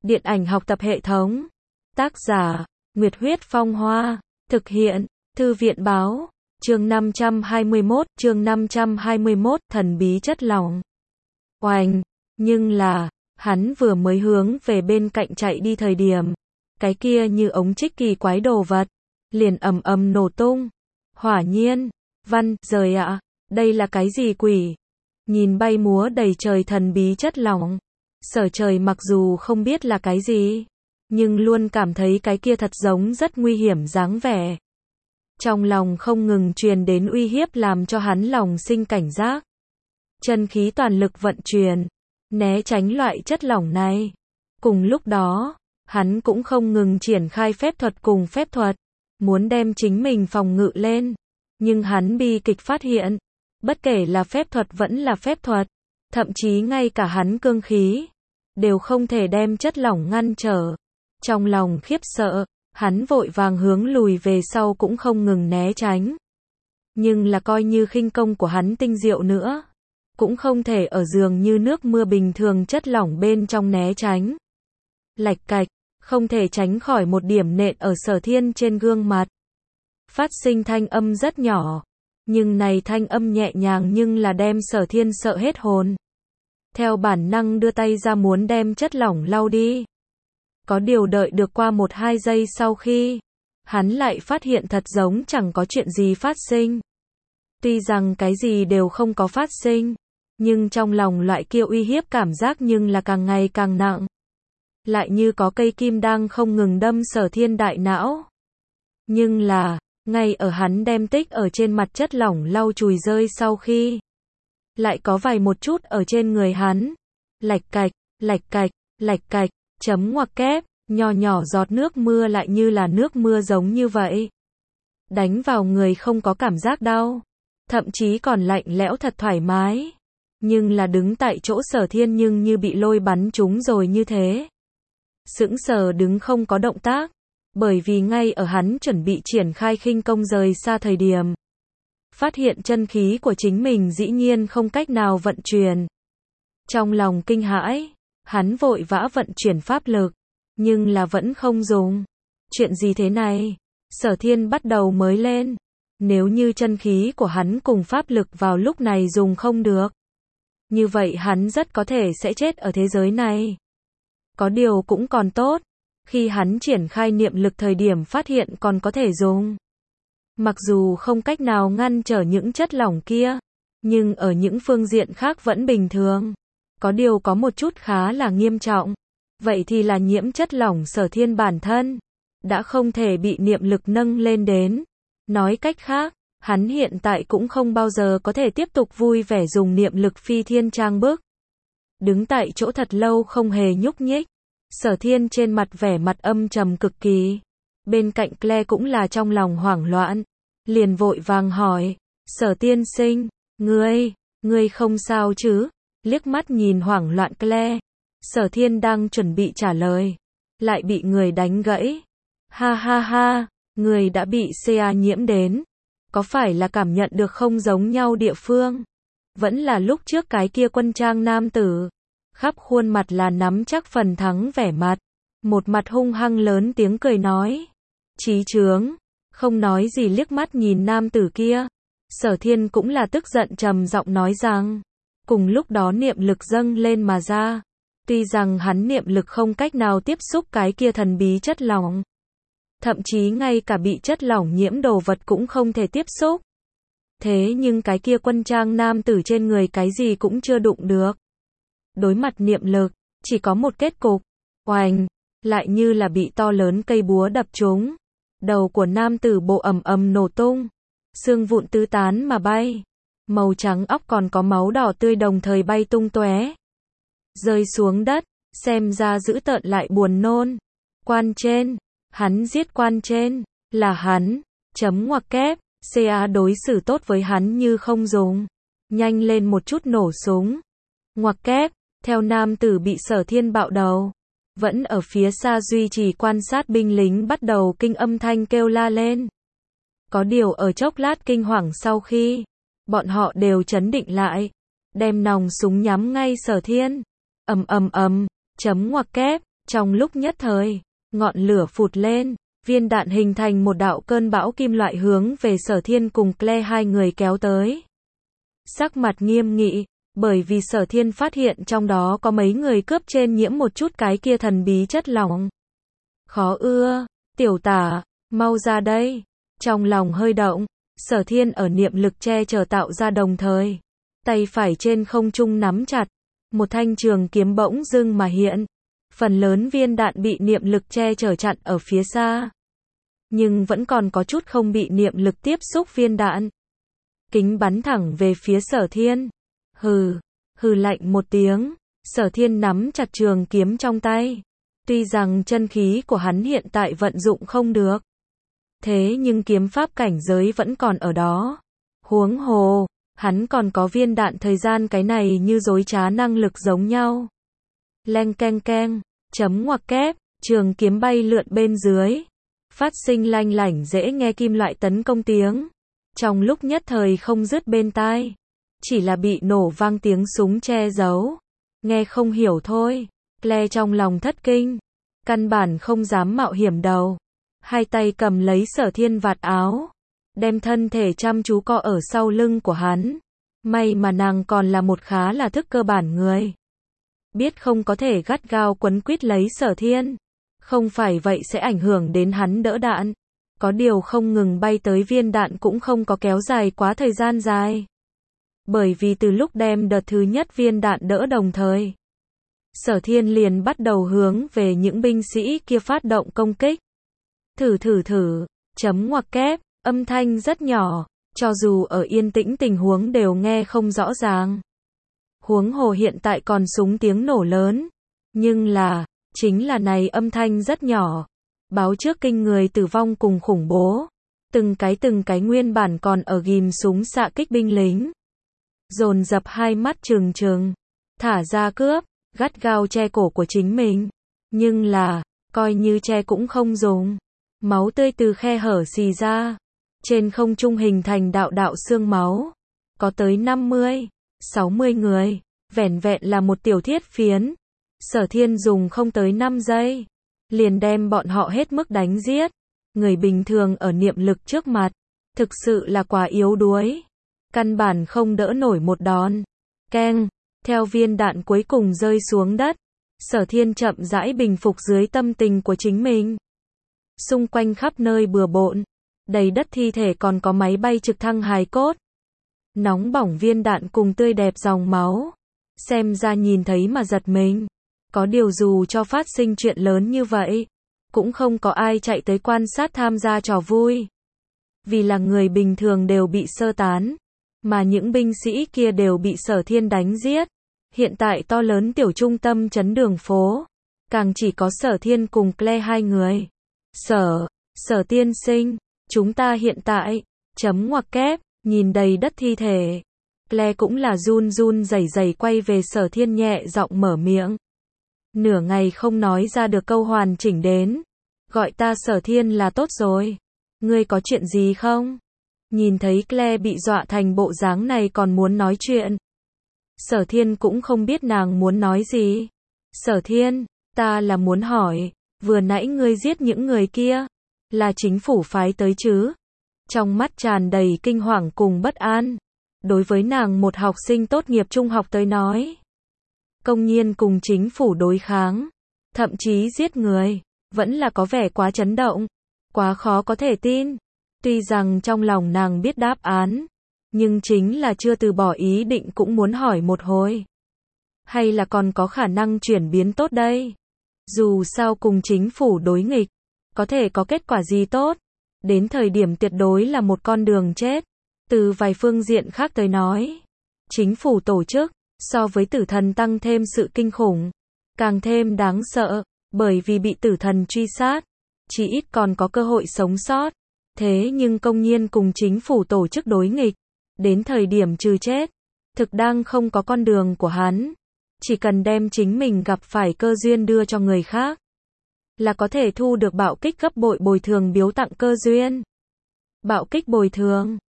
Điện ảnh học tập hệ thống. Tác giả, Nguyệt Huyết Phong Hoa. Thực hiện, Thư viện Báo. Chương 521, thần bí chất lỏng. Oành, nhưng là, hắn vừa mới hướng về bên cạnh chạy đi thời điểm, cái kia như ống trích kỳ quái đồ vật, liền ầm ầm nổ tung. Hỏa nhiên, văn, rời ạ, đây là cái gì quỷ? Nhìn bay múa đầy trời thần bí chất lỏng, Sở Trời mặc dù không biết là cái gì, nhưng luôn cảm thấy cái kia thật giống rất nguy hiểm dáng vẻ. Trong lòng không ngừng truyền đến uy hiếp làm cho hắn lòng sinh cảnh giác. Chân khí toàn lực vận chuyển, né tránh loại chất lỏng này. Cùng lúc đó, hắn cũng không ngừng triển khai phép thuật cùng phép thuật, muốn đem chính mình phòng ngự lên. Nhưng hắn bi kịch phát hiện, bất kể là phép thuật vẫn là phép thuật, thậm chí ngay cả hắn cương khí, đều không thể đem chất lỏng ngăn trở. Trong lòng khiếp sợ, hắn vội vàng hướng lùi về sau cũng không ngừng né tránh. Nhưng là coi như khinh công của hắn tinh diệu nữa, cũng không thể ở dường như nước mưa bình thường chất lỏng bên trong né tránh. Lạch cạch, không thể tránh khỏi một điểm nện ở Sở Thiên trên gương mặt. Phát sinh thanh âm rất nhỏ, nhưng này thanh âm nhẹ nhàng nhưng là đem Sở Thiên sợ hết hồn. Theo bản năng đưa tay ra muốn đem chất lỏng lau đi. Có điều đợi được qua 1-2 giây sau khi, hắn lại phát hiện thật giống chẳng có chuyện gì phát sinh. Tuy rằng cái gì đều không có phát sinh, nhưng trong lòng loại kia uy hiếp cảm giác nhưng là càng ngày càng nặng. Lại như có cây kim đang không ngừng đâm Sở Thiên đại não. Nhưng là, ngay ở hắn đem tích ở trên mặt chất lỏng lau chùi rơi sau khi, lại có vài một chút ở trên người hắn. Lạch cạch, lạch cạch, lạch cạch, chấm ngoặc kép, nhỏ nhỏ giọt nước mưa lại như là nước mưa giống như vậy. Đánh vào người không có cảm giác đau, thậm chí còn lạnh lẽo thật thoải mái. Nhưng là đứng tại chỗ Sở Thiên nhưng như bị lôi bắn trúng rồi như thế. Sững sờ đứng không có động tác, bởi vì ngay ở hắn chuẩn bị triển khai khinh công rời xa thời điểm, phát hiện chân khí của chính mình dĩ nhiên không cách nào vận chuyển. Trong lòng kinh hãi, hắn vội vã vận chuyển pháp lực, nhưng là vẫn không dùng. Chuyện gì thế này? Sở Thiên bắt đầu mới lên. Nếu như chân khí của hắn cùng pháp lực vào lúc này dùng không được, như vậy hắn rất có thể sẽ chết ở thế giới này. Có điều cũng còn tốt, khi hắn triển khai niệm lực thời điểm phát hiện còn có thể dùng. Mặc dù không cách nào ngăn trở những chất lỏng kia, nhưng ở những phương diện khác vẫn bình thường. Có điều có một chút khá là nghiêm trọng. Vậy thì là nhiễm chất lỏng Sở Thiên bản thân đã không thể bị niệm lực nâng lên đến. Nói cách khác, hắn hiện tại cũng không bao giờ có thể tiếp tục vui vẻ dùng niệm lực phi thiên trang bức. Đứng tại chỗ thật lâu không hề nhúc nhích. Sở Thiên trên mặt vẻ mặt âm trầm cực kỳ. Bên cạnh Claire cũng là trong lòng hoảng loạn, liền vội vàng hỏi, Sở tiên sinh, ngươi không sao chứ? Liếc mắt nhìn hoảng loạn Claire, Sở Thiên đang chuẩn bị trả lời, lại bị người đánh gãy. Ha ha ha, người đã bị CA nhiễm đến, có phải là cảm nhận được không giống nhau địa phương? Vẫn là lúc trước cái kia quân trang nam tử, khắp khuôn mặt là nắm chắc phần thắng vẻ mặt, một mặt hung hăng lớn tiếng cười nói. Chí chướng, không nói gì liếc mắt nhìn nam tử kia. Sở Thiên cũng là tức giận trầm giọng nói rằng, cùng lúc đó niệm lực dâng lên mà ra. Tuy rằng hắn niệm lực không cách nào tiếp xúc cái kia thần bí chất lỏng, thậm chí ngay cả bị chất lỏng nhiễm đồ vật cũng không thể tiếp xúc. Thế nhưng cái kia quân trang nam tử trên người cái gì cũng chưa đụng được. Đối mặt niệm lực, chỉ có một kết cục, oành, lại như là bị to lớn cây búa đập trúng. Đầu của nam tử bộ ầm ầm nổ tung, xương vụn tứ tán mà bay. Màu trắng óc còn có máu đỏ tươi đồng thời bay tung tóe, rơi xuống đất, xem ra dữ tợn lại buồn nôn. Quan trên, hắn giết quan trên, là hắn, chấm ngoặc kép, CA đối xử tốt với hắn như không dùng. Nhanh lên một chút nổ súng. Ngoặc kép, theo nam tử bị Sở Thiên bạo đầu. Vẫn ở phía xa duy trì quan sát binh lính bắt đầu kinh âm thanh kêu la lên. Có điều ở chốc lát kinh hoàng sau khi, bọn họ đều trấn định lại, đem nòng súng nhắm ngay Sở Thiên. Chấm ngoặc kép, Trong lúc nhất thời, ngọn lửa phụt lên, viên đạn hình thành một đạo cơn bão kim loại hướng về Sở Thiên cùng Claire hai người kéo tới. Sắc mặt nghiêm nghị, bởi vì Sở Thiên phát hiện trong đó có mấy người cướp trên nhiễm một chút cái kia thần bí chất lỏng. Khó ưa, tiểu tả, mau ra đây. Trong lòng hơi động, Sở Thiên ở niệm lực che chở tạo ra đồng thời. Tay phải trên không trung nắm chặt, một thanh trường kiếm bỗng dưng mà hiện. Phần lớn viên đạn bị niệm lực che chở chặn ở phía xa. Nhưng vẫn còn có chút không bị niệm lực tiếp xúc viên đạn. Kính bắn thẳng về phía Sở Thiên. Hừ, hừ lạnh một tiếng, Sở Thiên nắm chặt trường kiếm trong tay. Tuy rằng chân khí của hắn hiện tại vận dụng không được. Thế nhưng kiếm pháp cảnh giới vẫn còn ở đó. Huống hồ, hắn còn có viên đạn thời gian cái này như dối trá năng lực giống nhau. Leng keng keng, chấm ngoặc kép, trường kiếm bay lượn bên dưới. Phát sinh lanh lảnh dễ nghe kim loại tấn công tiếng. Trong lúc nhất thời không dứt bên tai. Chỉ là bị nổ vang tiếng súng che giấu. Nghe không hiểu thôi. Claire trong lòng thất kinh. Căn bản không dám mạo hiểm đầu. Hai tay cầm lấy Sở Thiên vạt áo. Đem thân thể chăm chú co ở sau lưng của hắn. May mà nàng còn là một khá là thức cơ bản người. Biết không có thể gắt gao quấn quýt lấy Sở Thiên. Không phải vậy sẽ ảnh hưởng đến hắn đỡ đạn. Có điều không ngừng bay tới viên đạn cũng không có kéo dài quá thời gian dài. Bởi vì từ lúc đem đợt thứ nhất viên đạn đỡ đồng thời, Sở Thiên liền bắt đầu hướng về những binh sĩ kia phát động công kích. Thử, chấm ngoặc kép, âm thanh rất nhỏ, cho dù ở yên tĩnh tình huống đều nghe không rõ ràng. Huống hồ hiện tại còn súng tiếng nổ lớn, nhưng chính là này âm thanh rất nhỏ, báo trước kinh người tử vong cùng khủng bố. Từng cái nguyên bản còn ở ghim súng xạ kích binh lính. Dồn dập hai mắt trừng trừng, thả ra cướp, gắt gao che cổ của chính mình. Nhưng coi như che cũng không dùng. Máu tươi từ khe hở xì ra. Trên không trung hình thành đạo đạo xương máu. Có tới 50, 60 người. Vẻn vẹn là một tiểu thiết phiến. Sở Thiên dùng không tới 5 giây. Liền đem bọn họ hết mức đánh giết. Người bình thường ở niệm lực trước mặt. Thực sự là quá yếu đuối. Căn bản không đỡ nổi một đòn. Keng, theo viên đạn cuối cùng rơi xuống đất. Sở Thiên chậm rãi bình phục dưới tâm tình của chính mình. Xung quanh khắp nơi bừa bộn. Đầy đất thi thể còn có máy bay trực thăng hài cốt. Nóng bỏng viên đạn cùng tươi đẹp dòng máu. Xem ra nhìn thấy mà giật mình. Có điều dù cho phát sinh chuyện lớn như vậy, cũng không có ai chạy tới quan sát tham gia trò vui. Vì là người bình thường đều bị sơ tán, mà những binh sĩ kia đều bị Sở Thiên đánh giết. Hiện tại to lớn tiểu trung tâm trấn đường phố, càng chỉ có Sở Thiên cùng Claire hai người. Sở tiên sinh, chúng ta hiện tại, chấm ngoặc kép, nhìn đầy đất thi thể. Claire cũng là run run rẩy rẩy quay về Sở Thiên nhẹ giọng mở miệng. Nửa ngày không nói ra được câu hoàn chỉnh đến. Gọi ta Sở Thiên là tốt rồi. Ngươi có chuyện gì không? Nhìn thấy Claire bị dọa thành bộ dáng này còn muốn nói chuyện. Sở Thiên cũng không biết nàng muốn nói gì. Sở Thiên, ta là muốn hỏi, vừa nãy ngươi giết những người kia, là chính phủ phái tới chứ? Trong mắt tràn đầy kinh hoàng cùng bất an. Đối với nàng một học sinh tốt nghiệp trung học tới nói, công nhiên cùng chính phủ đối kháng, thậm chí giết người, vẫn là có vẻ quá chấn động, quá khó có thể tin. Tuy rằng trong lòng nàng biết đáp án, nhưng chính là chưa từ bỏ ý định cũng muốn hỏi một hồi. Hay là còn có khả năng chuyển biến tốt đây? Dù sao cùng chính phủ đối nghịch, có thể có kết quả gì tốt? Đến thời điểm tuyệt đối là một con đường chết. Từ vài phương diện khác tới nói, chính phủ tổ chức, so với tử thần tăng thêm sự kinh khủng, càng thêm đáng sợ, bởi vì bị tử thần truy sát, chỉ ít còn có cơ hội sống sót. Thế nhưng công nhiên cùng chính phủ tổ chức đối nghịch, đến thời điểm trừ chết, thực đang không có con đường của hắn. Chỉ cần đem chính mình gặp phải cơ duyên đưa cho người khác, là có thể thu được bạo kích gấp bội bồi thường biếu tặng cơ duyên. Bạo kích bồi thường,